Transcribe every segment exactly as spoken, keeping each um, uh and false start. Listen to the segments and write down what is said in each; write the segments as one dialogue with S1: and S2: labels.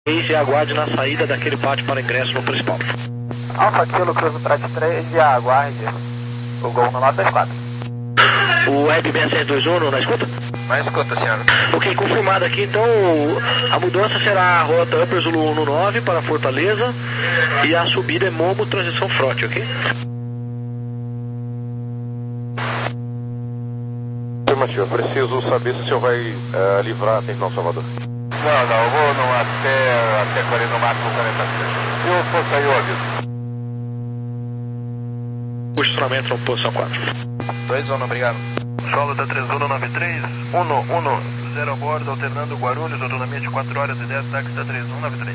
S1: E aguarde na saída daquele pátio para ingresso no principal.
S2: Alfa Kilo, cruzo para três e aguarde o gol no nove dois quatro.
S1: O Web seis seis dois um na escuta?
S2: Na escuta, senhor.
S1: Ok, confirmado aqui, então a mudança será a rota Upper Zulu um nove para Fortaleza e a subida é Momo, transição Frote, ok?
S3: Afirmativo, preciso saber se o senhor vai uh, livrar a terminal Salvador.
S4: Não, não, eu vou no, até, até quarenta, no máximo quarenta segundos. Se eu for sair, eu aviso.
S1: Posicionamento na posição quatro.
S2: dois um, obrigado.
S5: Solo da três um nove três, um um, zero a bordo, alternando Guarulhos, autonomia de quatro horas e dez, táxi da três um nove três.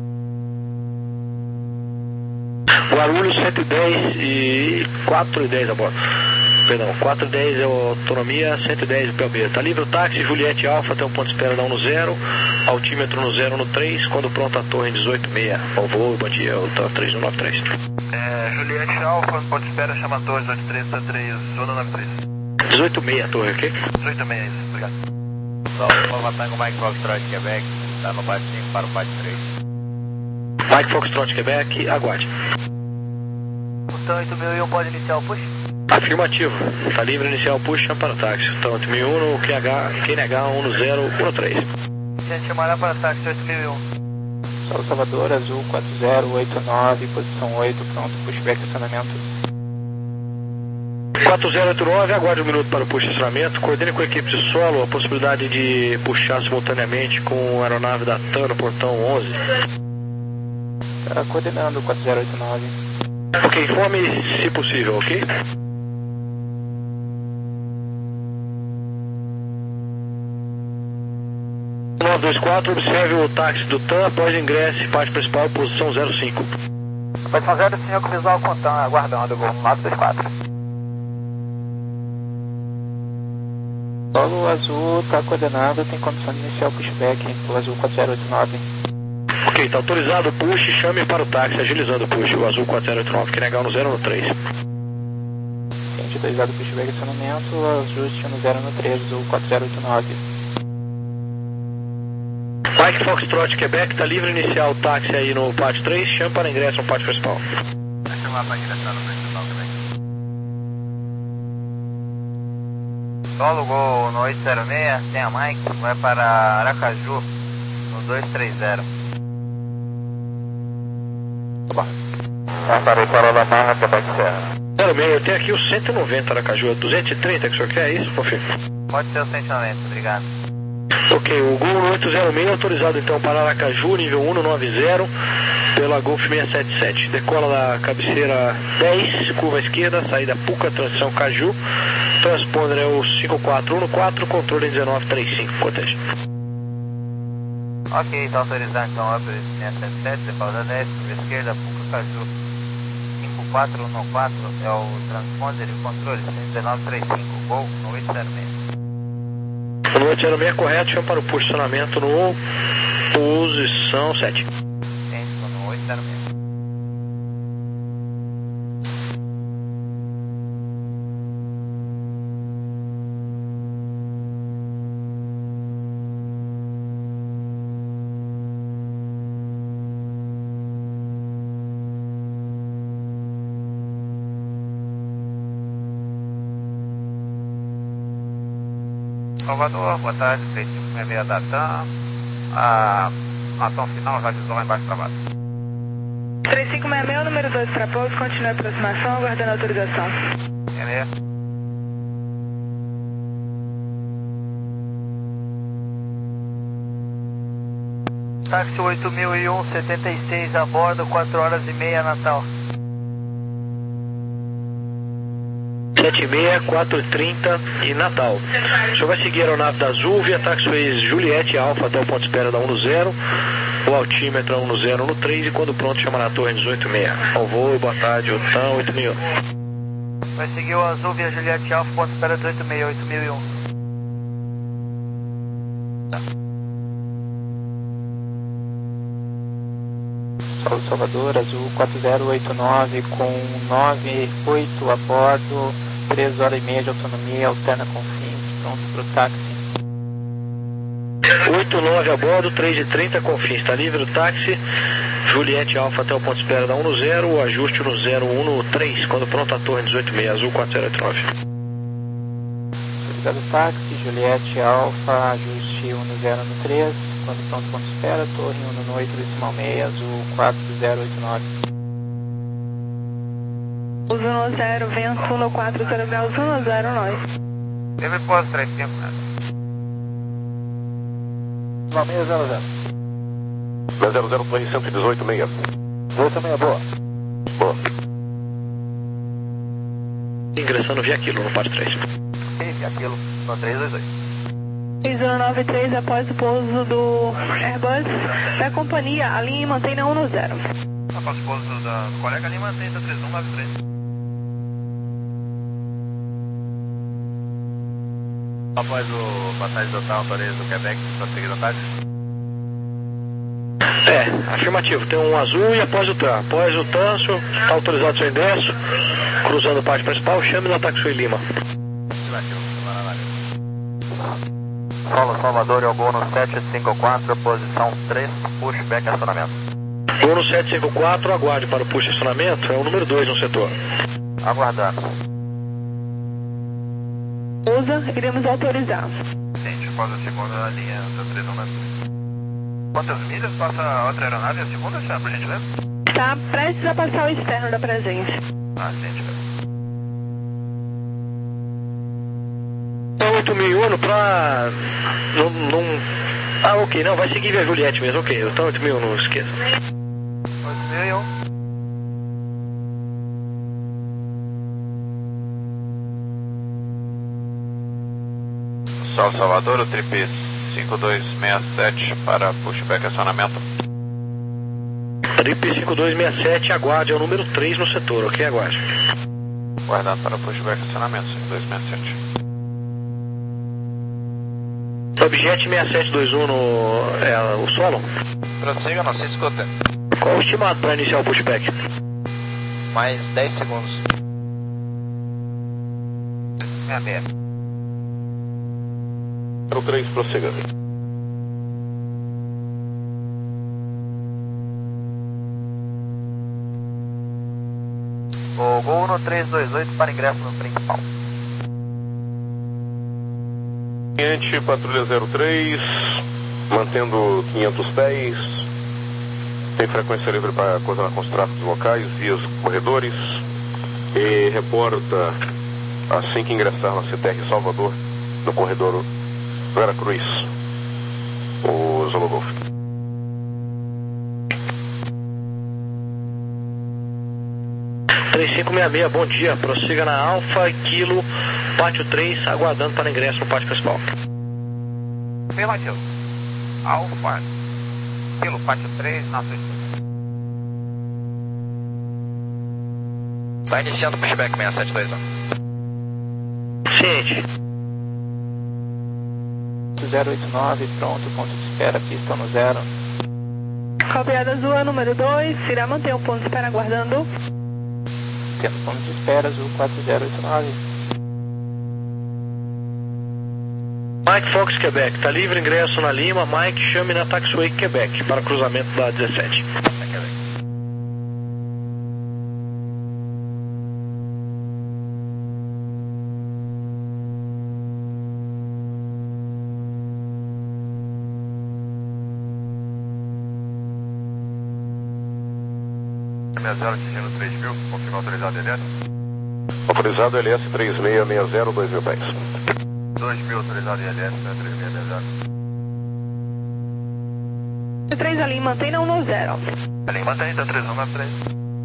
S1: Guarulhos cento e dez e quatro e dez a bordo. Perdão, quatro e dez é a autonomia, cento e dez o P B. Tá livre o táxi, Juliette Alfa, tem um ponto de espera da um no zero, altímetro no zero no três, quando pronto a torre dezoito seis, ao voo, bom dia, o três um nove três.
S5: É, Juliette Alfa, ponto de espera, chama a torre dezoito três, tá três um nove três.
S1: dezoito seis a torre, ok?
S5: dezoito seis, isso, obrigado.
S4: Nova Tango Mike Foxtrot Quebec, tá no bate cinco para o bate três.
S1: Mike Foxtrot Quebec, aguarde.
S2: Então oito mil e um pode iniciar o push?
S1: Afirmativo, está livre inicial push, chama para táxi. Então oito mil e um no Q H, Q N H um zero um três.
S2: Gente, chamará para táxi oito mil e um.
S6: Solo Salvador, Azul quatro zero oito nove, posição oito, pronto, pushback estacionamento.
S1: quatro zero oito nove, aguarde um minuto para o push estacionamento. Coordene com a equipe de solo a possibilidade de puxar simultaneamente com a aeronave da TAM no portão onze.
S6: Tá coordenando quatro zero oito nove.
S1: Ok, informe se possível, ok? nove dois quatro, observe o táxi do TAM após ingresso e parte principal, posição zero cinco.
S2: Posição zero cinco, visual com TAM, aguardando o gol nove dois quatro.
S6: Solo Azul tá coordenado, tem condição de iniciar o pushback, o Azul quatro zero oito nove.
S1: Ok, está autorizado o push, chame para o táxi, agilizando o push, o Azul quatro zero oito nove, que negar no zero no três.
S6: Gente, autorizado o pushback estacionamento, ajuste no zero no três, Azul quatro zero oito nove.
S1: Mike Foxtrot Quebec, está livre iniciar o táxi aí no pátio três, chame para ingresso no pátio principal.
S5: Vai chamar para ingressar no principal também.
S2: Solo gol no oito zero seis, tem a Mike, vai para Aracaju, no dois três zero.
S4: Parei para da Barra, Quebec Serra.
S1: zero seis, eu tenho aqui o cento e noventa Aracaju, duzentos e trinta que o senhor quer, é isso, confirma?
S2: Pode ser o cento e noventa, obrigado.
S1: Ok, o Gol oito zero seis autorizado então para Aracaju, nível um nove zero, pela Golf seiscentos e setenta e sete. Decola da cabeceira dez, curva esquerda, saída Puca, transição Caju. Transponder é o cinco quatro um quatro, controle dezenove trinta e cinco, proteja.
S2: Ok, está autorizado então, Upper seiscentos e setenta e sete, decola da dez, curva esquerda, Puca, Caju. cinco quatro um quatro é o transponder e o controle, dezenove trinta e cinco, Gol no oito zero seis.
S1: No oito zero seis correto, chama para o posicionamento no posição sete.
S2: Gente, no oito zero seis.
S5: Salvador, boa tarde, três cinco seis seis da TAM. A ação final já avisou lá embaixo travado.
S7: três cinco seis seis, número dois para pouso, continue a aproximação, aguardando a autorização.
S5: É,
S2: Táxi oito mil e um, setenta e seis a bordo, quatro horas e meia, Natal.
S1: sete seis, quatro trinta e Natal. O senhor vai seguir a aeronave da Azul via taxiways Juliette Alfa até o ponto de espera da um no zero, o altímetro um no zero no três e quando pronto chama na torre dezoito seis. Ao voo, boa tarde, o TAM oito mil.
S2: Vai seguir o Azul via Juliette Alfa, ponto de espera dezoito seis, oito mil e um.
S6: Solo Salvador, Azul quatro zero oito nove com nove oito a bordo, três horas e meia de autonomia, alterna com fins, pronto para o táxi.
S1: oito nove a bordo, três e trinta, Confins, está livre o táxi. Juliette Alfa até o ponto de espera da um no zero, o ajuste no zero um no três, quando pronto a torre dezoito seis, azul quatro zero oito nove.
S6: Obrigado, táxi, Juliette Alfa, ajuste um no zero no três, quando pronto ponto de espera, torre um no oito, decimal seis, azul quatro zero oito nove.
S7: Uso no zero, vento no quatro zero graus, um no zero nove.
S2: Teve pós três cinco, né?
S5: Decimal seis zero zero.
S3: zero zero torre cento e dezoito seis.
S5: Volta meia boa.
S3: Boa.
S1: Ingressando via quilo no par três.
S2: Teve aquilo no três dois oito.
S7: três zero nove três após o pouso do Airbus da companhia, a linha mantém na um no zero.
S5: Após o pouso da colega ali, mantém da três um nove três.
S4: Após o passagem total, Torres do Quebec, prosseguindo o táxi.
S1: É, afirmativo, tem um azul e após o T A. Após o T A, está autorizado seu ingresso, cruzando o pátio principal, chame no Taxiway Lima.
S2: Solo Salvador, é o gol no sete cinco quatro, posição três, pushback acionamento.
S1: Gol no sete cinco quatro, aguarde para o push acionamento, é o número dois no setor.
S2: Aguardando.
S7: Usa, iremos autorizar.
S5: Gente, após a segunda linha da três um nove três. Quantas milhas passa a outra aeronave? A segunda, senhora, por gentileza?
S7: Está prestes a passar o externo da presença.
S5: Ah, gente,
S1: Então, oito mil e um para... Não, não... Ah, ok, não, vai seguir via Juliette mesmo, ok. Então, oito mil, não esqueça.
S2: oito mil e um.
S4: Sol Salvador, o trip cinco dois seis sete para pushback acionamento.
S1: Trip cinco dois seis sete, aguarde, é o número três no setor, ok? Aguarde.
S4: Guardado para pushback acionamento, cinco dois seis sete.
S1: Subjet seis sete dois um no... É, o solo?
S2: Prossiga, não se escuta.
S1: Qual o estimado para iniciar o pushback?
S2: Mais dez segundos. Meia meia.
S3: zero três, prossiga.
S2: O gol no três dois oito para ingresso no principal.
S3: Cliente, patrulha zero três, mantendo quinhentos pés. Tem frequência livre para coordenar com os tráficos locais, vias, corredores. E reporta, assim que ingressar na C T R Salvador, no corredor Vera Cruz, o Zulu Golf.
S1: três cinco seis seis, bom dia. Prossiga na Alfa, Kilo, Pátio três, aguardando para ingresso no pátio principal.
S2: Afirmativo. Alfa. Kilo, pátio três, na sua escuta.
S4: Está iniciando o pushback seis sete dois um.
S1: Ciente.
S6: zero oito nove, pronto, ponto de espera, pista no zero.
S7: Copiada azul, número dois, irá manter o ponto de espera aguardando.
S6: Tendo ponto de espera, azul quatro zero oito nove.
S1: Mike Fox, Quebec, está livre ingresso na Lima. Mike, chame na Taxiway Quebec para cruzamento da dezessete.
S5: seis zero atingindo três mil, confirma autorizado L S.
S3: Autorizado L S três seis seis zero, dois mil pés.
S5: dois mil autorizado L S, né, três seis seis zero.
S7: três ali, mantém na um no zero.
S5: Ali, mantém, tá três um nove três.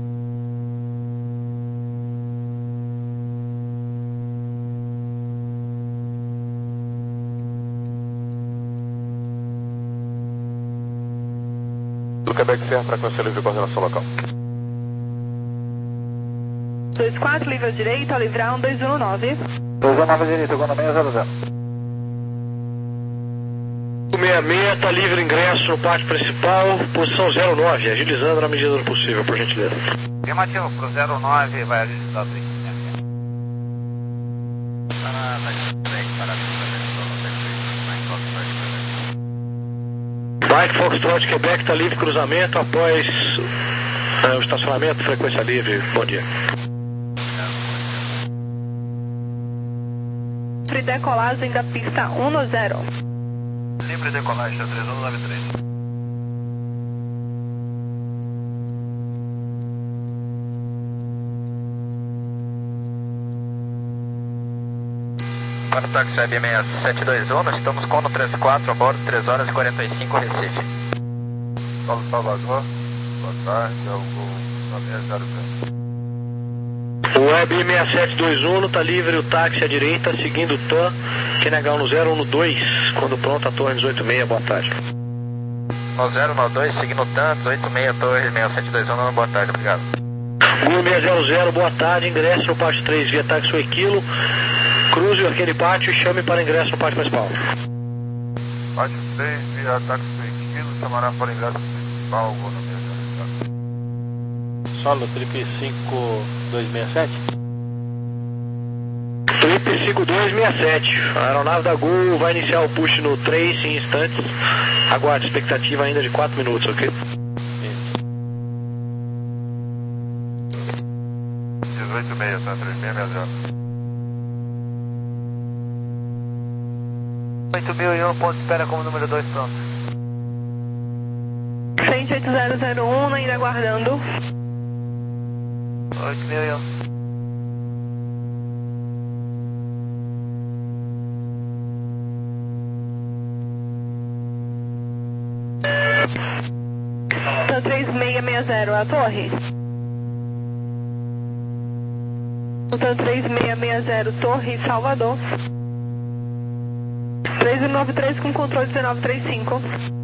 S3: Do Quebec Serra, frequência livre de coordenação local.
S7: dois quatro, livre à direita, ao livrar um dois um nove.
S5: dois um nove direita, gol no seis zero zero.
S1: O seis seis está livre ingresso no pátio principal, posição zero nove, agilizando na medida do possível, por gentileza.
S2: Afirmativo, pro zero nove vai agilizar o três.
S1: Mike Foxtrot, Quebec, está livre cruzamento após é, o estacionamento, frequência livre. Bom dia.
S7: Livre decolagem da pista um no zero.
S5: Livre decolagem da três um nove três.
S2: Para o táxi Web seis sete dois um, nós estamos com o trinta e quatro a bordo, três horas e quarenta e cinco, Recife.
S3: Paulo Salvador, boa tarde, é o Gol nove zero zero.
S1: O Web seis sete dois um está livre o táxi à direita, seguindo o T A M, Q N H um no zero um no dois, quando pronto a torre dezoito seis, boa tarde.
S2: No zero no dois, seguindo o T A M, dezoito seis, torre seis sete dois um, boa tarde, obrigado.
S1: Gol seis zero zero, boa tarde, ingresso no pátio três via táxi Equilo, cruze o arqueiro pátio e chame para ingresso no pátio principal.
S3: Pátio três via táxi Equilo, chamará para ingresso principal, Gol nove zero zero.
S6: Solo trip cinco dois seis sete.
S1: Trip cinco dois seis sete. A aeronave da Gol vai iniciar o push no três em instantes. Aguarde, expectativa ainda de quatro minutos, ok?
S3: dezoito seis, tá? três seis seis zero.
S2: oito mil e um, ponto espera como número dois, pronto.
S7: seis oito zero zero um, ainda aguardando.
S2: oito mil e um.
S7: Então três seis seis zero, a torre. Então três seis seis zero, torre, Salvador. três nove três com controle dezenove trinta e cinco.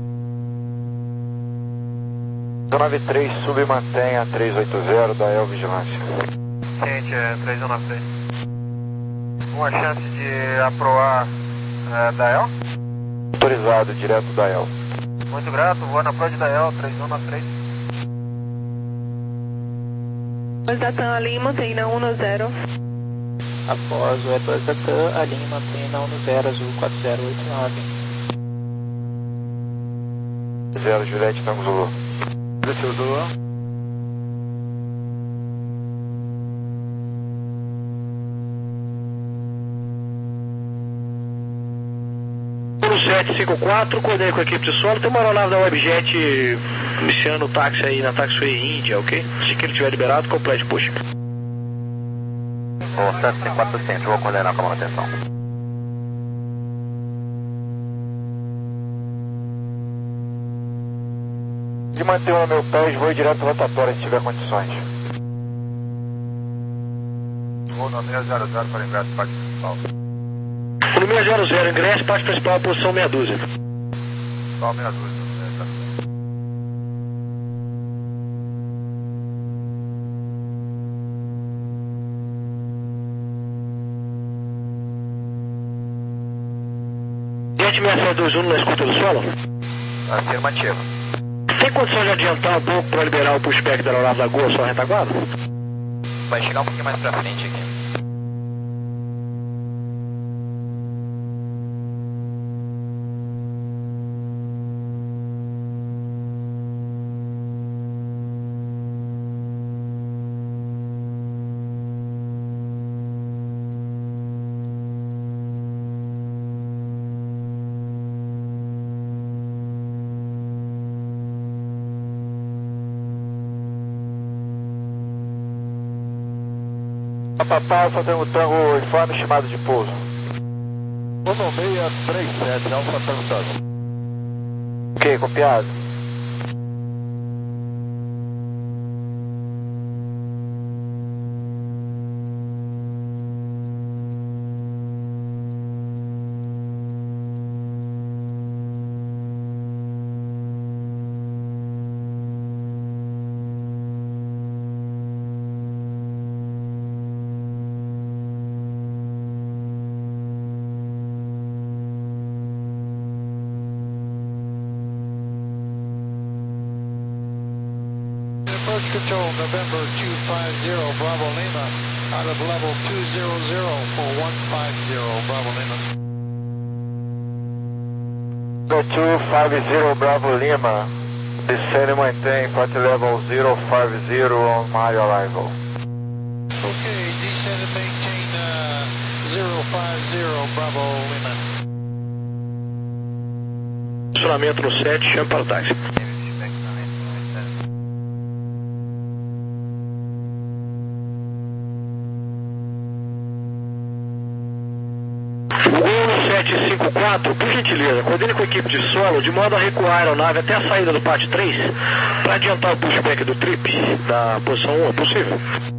S3: dezenove três, submantenha três oito zero da El Vigilância.
S5: Gente, é três um nove três. Uma chance de aproar é, da El?
S3: Autorizado, direto da El.
S5: Muito grato, voando na Prod da El, três um nove três.
S7: Dois da T A M ali, mantém na um no zero.
S6: Após o Airbus da T A M, a linha mantém na um no zero, azul quatro zero oito nove.
S3: zero, Juliette, Tango Zulu.
S5: Desceu Zulu.
S1: sete cinco quatro, coordene com a equipe de solo. Tem uma aeronave da Webjet iniciando o táxi aí na Taxiway Índia, ok? Se que ele tiver liberado, complete push.
S2: O sete quatrocentos, vou coordenar com a manutenção.
S3: De manter o meu pés, vou direto rotatório se tiver condições. Vou no seis zero zero para ingresso no pátio principal.
S1: No seis zero zero, ingresso, pátio principal, posição meia dúzia.
S3: Só meia dúzia.
S1: Gente seis sete dois um na escuta do solo?
S2: Afirmativo.
S1: Tem condição de adiantar um pouco para liberar o pushback da aeronave da Gol, só a retaguarda?
S2: Vai chegar um pouquinho mais pra frente aqui.
S3: Papai, fazendo tango, informe chamado de pouso. um seis três sete, Alfa Tango Tango. Ok, copiado.
S8: Approach control, November two five zero, Bravo Lima, out of level two zero zero for one five zero, Bravo Lima.
S9: two fifty Bravo Lima, descend and maintain flight level zero five zero on my arrival.
S8: Okay, descend and maintain uh, zero five zero Bravo Lima.
S1: Estacionamento no sete, chame para o táxi. sete cinco quatro, por gentileza, coordene com a equipe de solo de modo a recuar a aeronave até a saída do pátio três para adiantar o pushback do trip da posição um, é possível?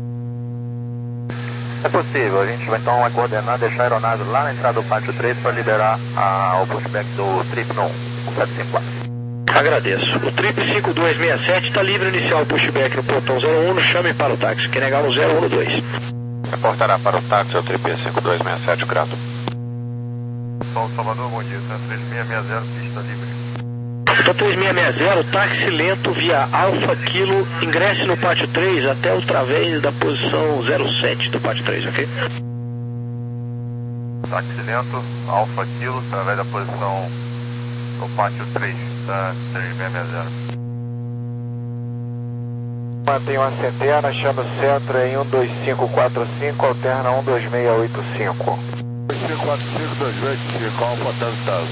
S2: É possível, a gente vai então vai coordenar, deixar a aeronave lá na entrada do pátio três para liberar a, o pushback do trip no sete cinco quatro.
S1: Agradeço. O trip cinco dois seis sete está livre a iniciar o pushback no portão zero um, chame para o táxi, quem negar no zero um dois.
S4: Reportará para o táxi o trip cinco dois seis sete, grato.
S5: Sol Salvador, bom dia, três seis seis zero, pista livre.
S1: Então três seis seis zero, táxi lento via Alfa Kilo, ingresse no pátio três até o través da posição zero sete do pátio três, ok?
S5: Táxi lento, Alfa Kilo, através da posição do pátio três da três seis seis zero.
S9: Mantenha uma centena, chama o centro em um dois cinco quatro cinco, alterna um dois seis oito cinco.
S3: cinco quatro cinco dois oito cinco, Alfa Delta.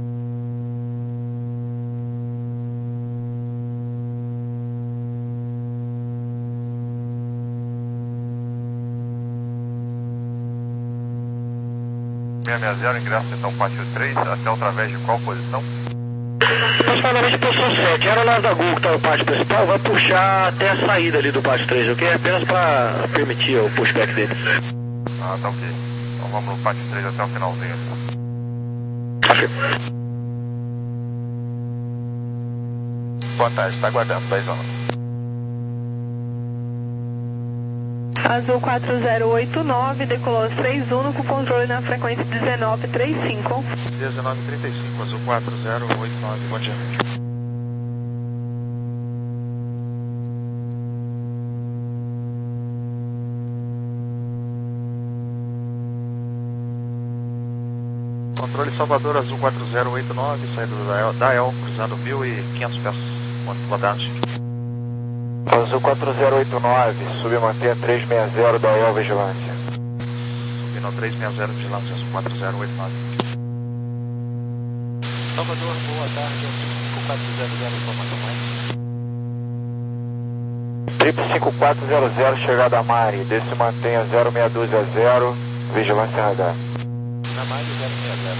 S5: seis seis zero, ingresso então pátio três, até através de qual posição?
S1: Aproximadamente posição sete, a aeronave da Gol que está no pátio principal vai puxar até a saída ali do pátio três, ok? Apenas para permitir o pushback dele.
S5: Ah, tá ok. Então vamos no pátio três até o finalzinho.
S1: Ok.
S4: Boa tarde, está aguardando, dois anos.
S7: Azul quatro zero oito nove, decolou três um com controle na frequência dezenove trinta e cinco.
S6: dezenove trinta e cinco, Azul quatro zero oito nove, bom dia. Controle Salvador, Azul quatro zero oito nove, saída da E L, cruzando mil e quinhentos pés, quadrantes.
S9: Azul quatro zero oito nove, submantenha três seis zero da E L Vigilância.
S6: Subindo três seis zero Vigilância, Azul quatro zero oito nove. Salvador, boa tarde, Azul cinco quatro zero zero, informação mais.
S9: Trip cinco quatro zero zero, chegada a Mari, desce mantenha zero seis dois zero, Vigilância Radar.
S6: Na Mari zero seis zero,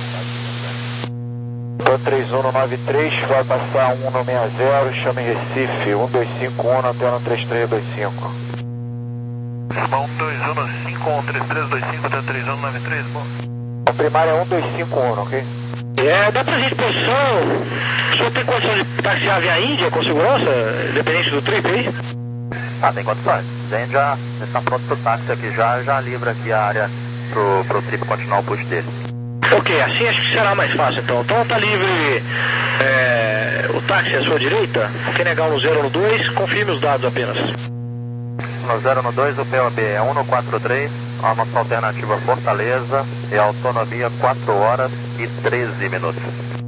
S9: Tô três um nove três, vai passar um no seis zero, chama em Recife, um dois cinco um, antena três três dois cinco.
S5: um dois um cinco um três três dois cinco até três um nove três, bom.
S9: A primária é um dois cinco um, ok?
S1: É, dá pra gente posição. O senhor tem condição de taxiar via Índia com segurança, independente do trip aí?
S2: Ah, tem condições. A gente já está pronto pro táxi aqui já, já livra aqui a área pro, pro trip continuar o push dele.
S1: Ok, assim acho que será mais fácil então. Então tá livre é, o táxi à sua direita. Quem negar no zero no dois, confirme os dados apenas.
S2: No zero no dois, o P O B é um no quatro três, a nossa alternativa Fortaleza e a autonomia quatro horas e treze minutos.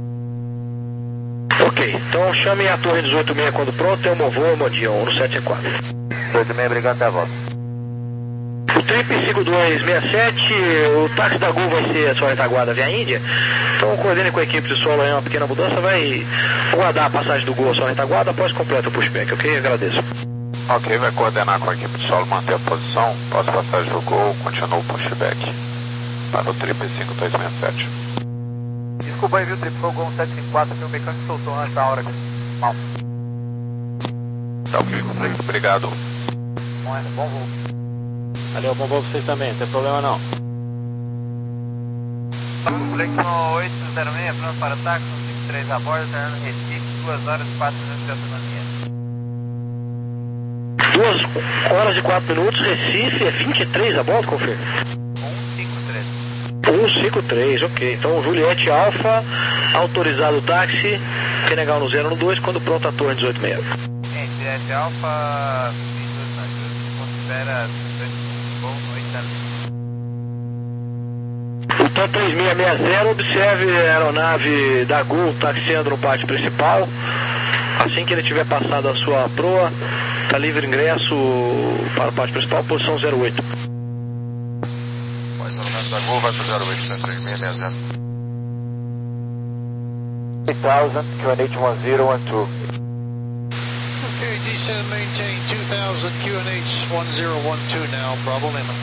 S1: Ok, então chame a torre dezoito seis quando pronto, eu vou Modion um no sete quatro.
S2: dezoito seis, obrigado, até a volta.
S1: O trip cinco dois seis sete, o táxi da Gol vai ser a sua retaguarda via Índia. Então coordene com a equipe de solo aí uma pequena mudança, vai guardar a passagem do Gol à sua retaguarda após completo o pushback, ok? Agradeço.
S4: Ok, vai coordenar com a equipe de solo, manter a posição, pós-passagem do Gol, continua o pushback para o trip cinco dois seis sete.
S2: Desculpa aí, viu, trip, foi o Gol sete cinco quatro, que o mecânico soltou antes da hora. Mal.
S4: Tá ok, obrigado.
S2: Bom, é, bom voo.
S6: Valeu, bom voo pra vocês também, não tem problema não.
S2: Flexon oito zero seis, pronto para táxi, cinco três a bordo, terminando Recife, duas horas e quatro minutos de autonomia.
S1: duas horas e quatro minutos, Recife, é vinte e três a bordo, confirma?
S2: um cinco três.
S1: um cinco três, ok. Então Juliette Alfa, autorizado o táxi, quem negar no zero no dois, quando pronto a torre dezoito seis.
S2: Juliette Alfa, considera...
S1: Então três seis seis zero, observe a aeronave da Gol taxiando no pátio principal. Assim que ele tiver passado a sua proa, está livre ingresso para o pátio principal, posição zero oito.
S3: Mais aeronave da Gol vai para zero oito, três seis seis zero.
S9: eight thousand, Q N H one zero one two.
S8: Okay, descend, maintain two thousand, Q N H one zero one two now, Bravo Lima.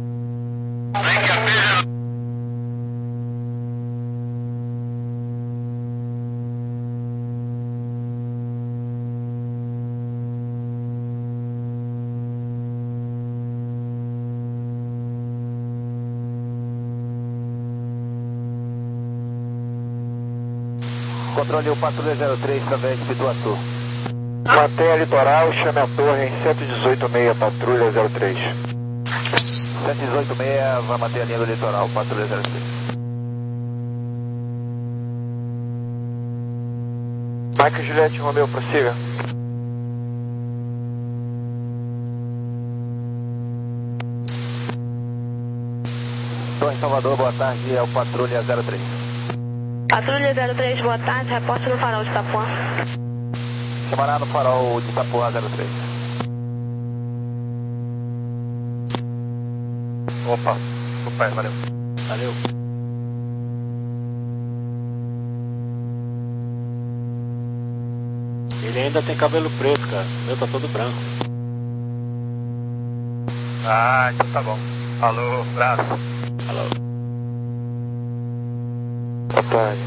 S9: Controle o Patrulha zero três, através de Pituatu. Mantenha litoral, chame a torre em cento e dezoito seis, Patrulha zero três. cento e dezoito seis, vai manter a linha do litoral, Patrulha zero três. Mike Juliette Romeu, prossiga. Torre Salvador, boa tarde, é o Patrulha zero três.
S7: Patrulha zero três, boa tarde, reporte no farol de Itapuã.
S9: Chamará no farol de Itapuã zero três.
S3: Opa, opa, valeu.
S9: Valeu.
S6: Ele ainda tem cabelo preto, cara. O meu tá todo branco.
S3: Ah, então tá bom. Alô, braço.
S6: Alô.
S9: Boa tarde.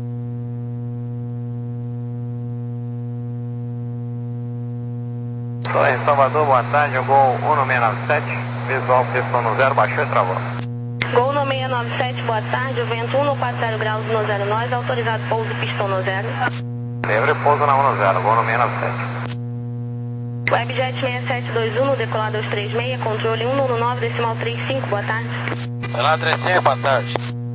S2: Torre Salvador, boa tarde, Gol um seis nove sete, visual pistão no zero, baixou e travou.
S7: Gol no seis nove sete, boa tarde, o vento um quatro zero graus no zero nós, autorizado pouso pistão no zero.
S2: Livre pouso na um zero, Gol no seis nove sete.
S7: Webjet seis sete dois um, decolar dois três seis, controle um nove decimal três cinco, boa tarde.
S2: Olá, três cinco, boa tarde.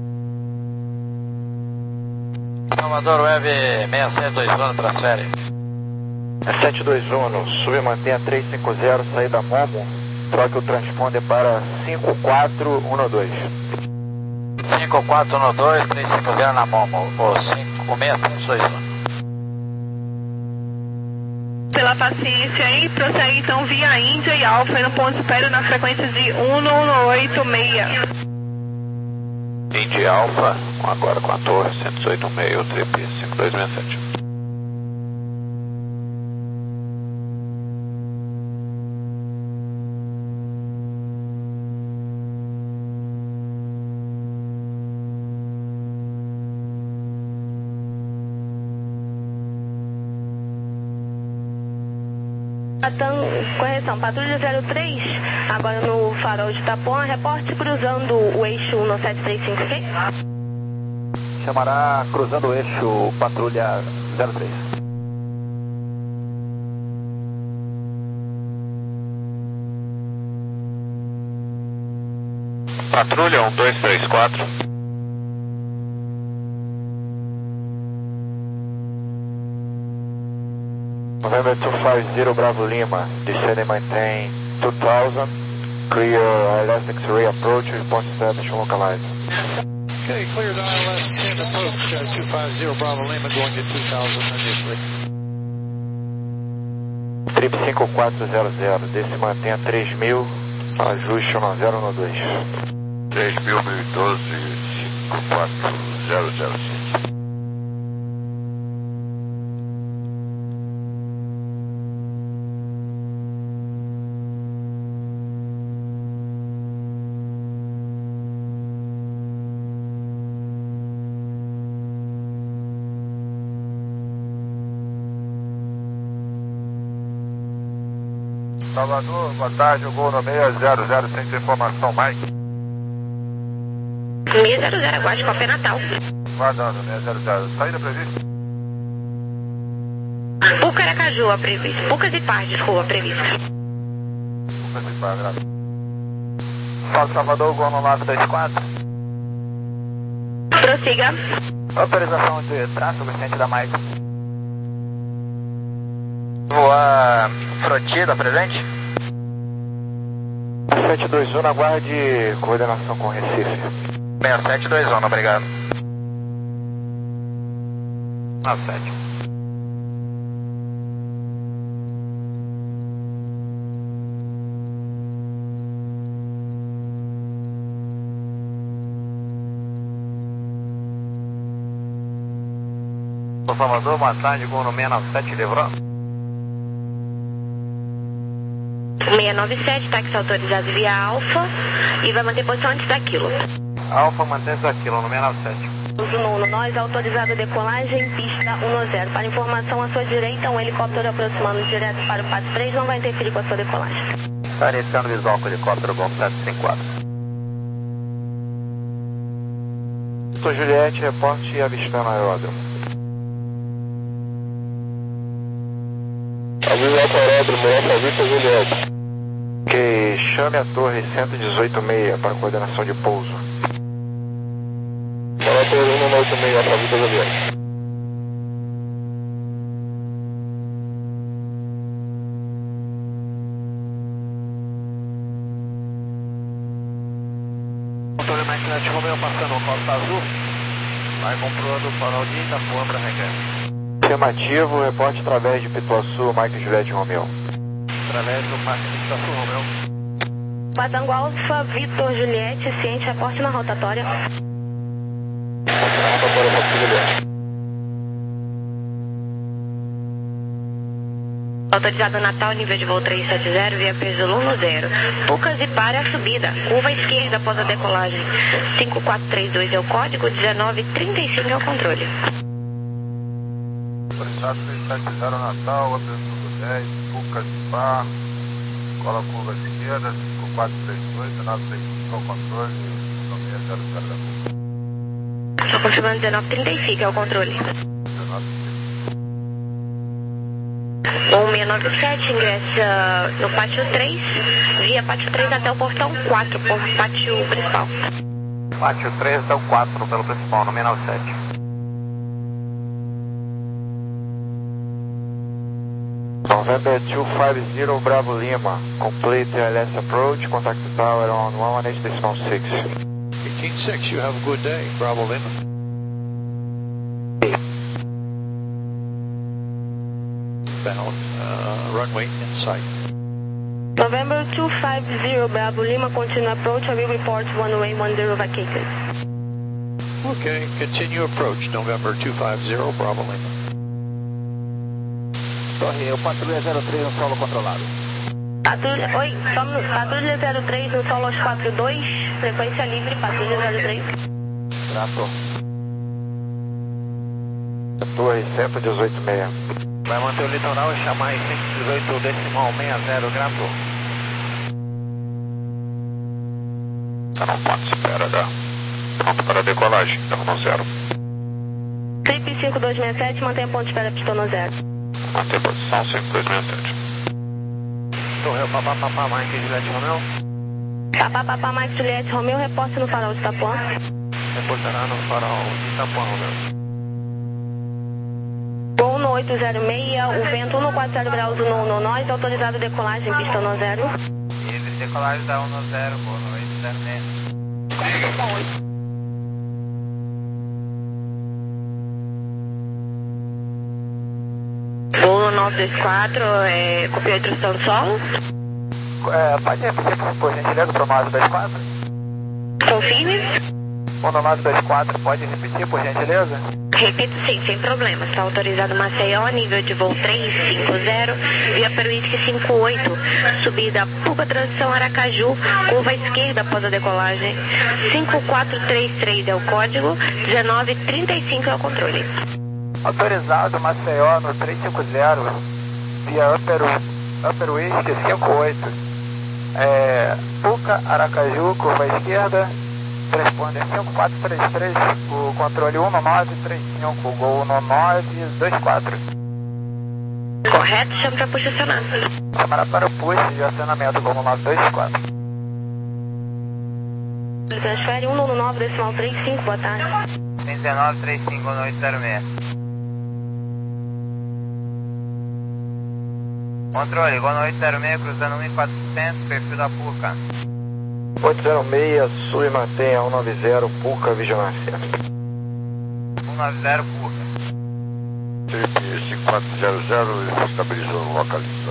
S2: Salvador, Web seis sete dois um, transfere.
S9: sete dois um, sube mantenha três cinco zero, saída Momo, troque o transponder para cinco quatro um dois.
S2: cinco quatro um dois, três cinco zero na Momo, o cinco seis sete dois um.
S7: Pela paciência aí, prossegue então via Índia e Alfa no ponto espero na frequência de um um oito seis.
S4: Indy Alpha, agora com a torre cento e dezoito seis, o trip cinco dois seis sete.
S7: Correção, patrulha zero três, agora no farol de Itapuã, reporte cruzando o eixo um sete três cinco, ok?
S9: Chamará cruzando o eixo Patrulha zero três.
S4: Patrulha um dois três quatro.
S9: November two five zero, Bravo Lima, descend and maintain two thousand, clear I L S X-ray approach, response establishment localized.
S8: Okay, cleared I L S ten approach, uh, two five zero, Bravo Lima, going to two thousand initially.
S9: Trip cinco quatro zero zero, desce mantenha três mil, ajuste um zero um dois.
S4: três mil, mil e doze, cinco quatro zero zero cinco.
S3: Salvador, boa tarde, o Gol no seis zero zero, sem informação, Mike.
S7: seis zero zero, aguarde Copa Natal.
S3: Guardando, seis zero zero, saída prevista?
S7: Pucaracaju, a prevista. Pucas e Paz, desculpa, prevista.
S3: Pucas e Paz, graças.
S2: Fala, Salvador, Gol no nove dois quatro.
S7: Prossiga.
S2: Autorização de traço, Vicente da Maico. Voar Frotida, presente?
S9: sete dois um, aguarde coordenação com Recife.
S4: seis sete dois um, obrigado.
S2: nove sete.
S5: Salvador, boa tarde, gol no seis nove sete, livrou.
S7: seis nove sete, táxi autorizado via Alfa e vai manter posição antes da Kilo.
S5: Alfa mantém-se aquilo no seis nove sete.
S7: Uso nono, nós autorizado decolagem, pista um zero. Para informação à sua direita, um helicóptero aproximando direto para o Pato três não vai interferir com a sua decolagem.
S2: Está iniciando visual com o helicóptero Golf sete cinco quatro.
S9: Vitor Juliette, reporte avistando aeródromo.
S3: Avisa aeródromo, Alfa Vitor Juliette.
S9: Ok, chame a torre cento e dezoito meia para coordenação de pouso.
S3: Para torre cento e oitenta e seis, Alfa Vitor Juliette.
S5: Controle McLaren Romeo passando o Costa Azul. Vai comprovando o farol de Itapuã para regresso.
S9: Afirmativo, reporte através de Pituaçu, Mike Juliette Romeo.
S5: Através do Parque de Itaçu, Romeu.
S7: Patango Alfa, Vitor Juliette, ciente, reporte na rotatória.
S3: Rotatória, Alfa Juliette.
S7: Autorizado Natal, nível de voo trezentos e setenta, via Peso um zero. Pucas e para a subida. Curva esquerda após a decolagem. cinco quatro três dois é o código, dezenove trinta e cinco é o controle.
S5: Autorizado trezentos e setenta Natal, Peso dez, Pucas e Par, cola curva esquerda, cinco quatro três dois, dezenove trinta e cinco é o controle, seis zero zero da curva.
S7: Estou confirmando dezenove trinta e cinco é o controle. Um seis nove sete ingressa no pátio três, via pátio três até o portão quatro, por pátio principal.
S5: Pátio três até o quatro pelo principal, no seis nove sete.
S9: November two five zero Bravo Lima, complete T L S approach, contact the tower on one one eight decimal six.
S8: eighteen six, you have a good day, Bravo Lima. Bound, uh, runway in sight.
S7: November two five zero Bravo Lima, continue approach, I will report one way one zero vacated.
S8: Okay, continue approach, November two five zero Bravo Lima.
S2: Torre, o patrulha zero três no solo controlado.
S7: Patrulha, oi, somos patrulha zero três no solo aos quatro dois, frequência livre, patrulha zero três.
S9: Grato. Torre cento e dezoito meia.
S5: Vai manter o litoral e chamar em cento e dezoito decimal sessenta, grato.
S4: Você não pode esperar, da. Pronto para a decolagem, interno zero.
S7: Trip cinco dois seis sete, mantém ponto de espera, pistono zero.
S4: Manter posição cinco dois seis sete.
S5: Torre, papá, papá, Mike Juliette Romeu.
S7: Papá, papá, Mike Juliette Romeu, reposte no farol de Itapuã.
S5: Reportará no farol de Itapuã, Romeu.
S7: Gol no oito zero seis, o vento um quatro zero graus no, no nós, autorizado decolagem, pista no zero.
S2: Livre, decolagem da um zero, gol no oito zero seis.
S7: Gol no nove dois quatro, é, copiou a instrução do solo.
S2: É, pode repetir, por gentileza, para o nove dois quatro?
S7: Confirme.
S2: O nove dois quatro, pode repetir, por gentileza?
S7: Repito sim, sem problema. Está autorizado Maceió, nível de voo três cinco zero, via Peruísque cinco oito, subida Puca Transição Aracaju, curva esquerda após a decolagem. cinco quatro três três é o código, dezenove trinta e cinco é o controle.
S2: Autorizado Maceió no três cinco zero, via Upper, Upper Whisky cinco oito. É, Puca, Aracaju, curva esquerda. Transponder cinco quatro três três, o controle um nove três cinco, gol no nove dois quatro.
S7: Correto, chama para push acionado.
S2: Chamada para o push de acionamento, gol no nove dois quatro.
S7: Transfere um no nove decimal três cinco, boa tarde.
S2: dezenove trinta e cinco no oito zero seis. Controle, gol no oito zero seis, cruzando um mil e quatrocentos, perfil da Puca. oito zero seis, sub mantenha cento e noventa, Puca, vigilância.
S5: cento e noventa, Puca.
S3: Trip cinco quatro zero zero, ele estabilizou localizado.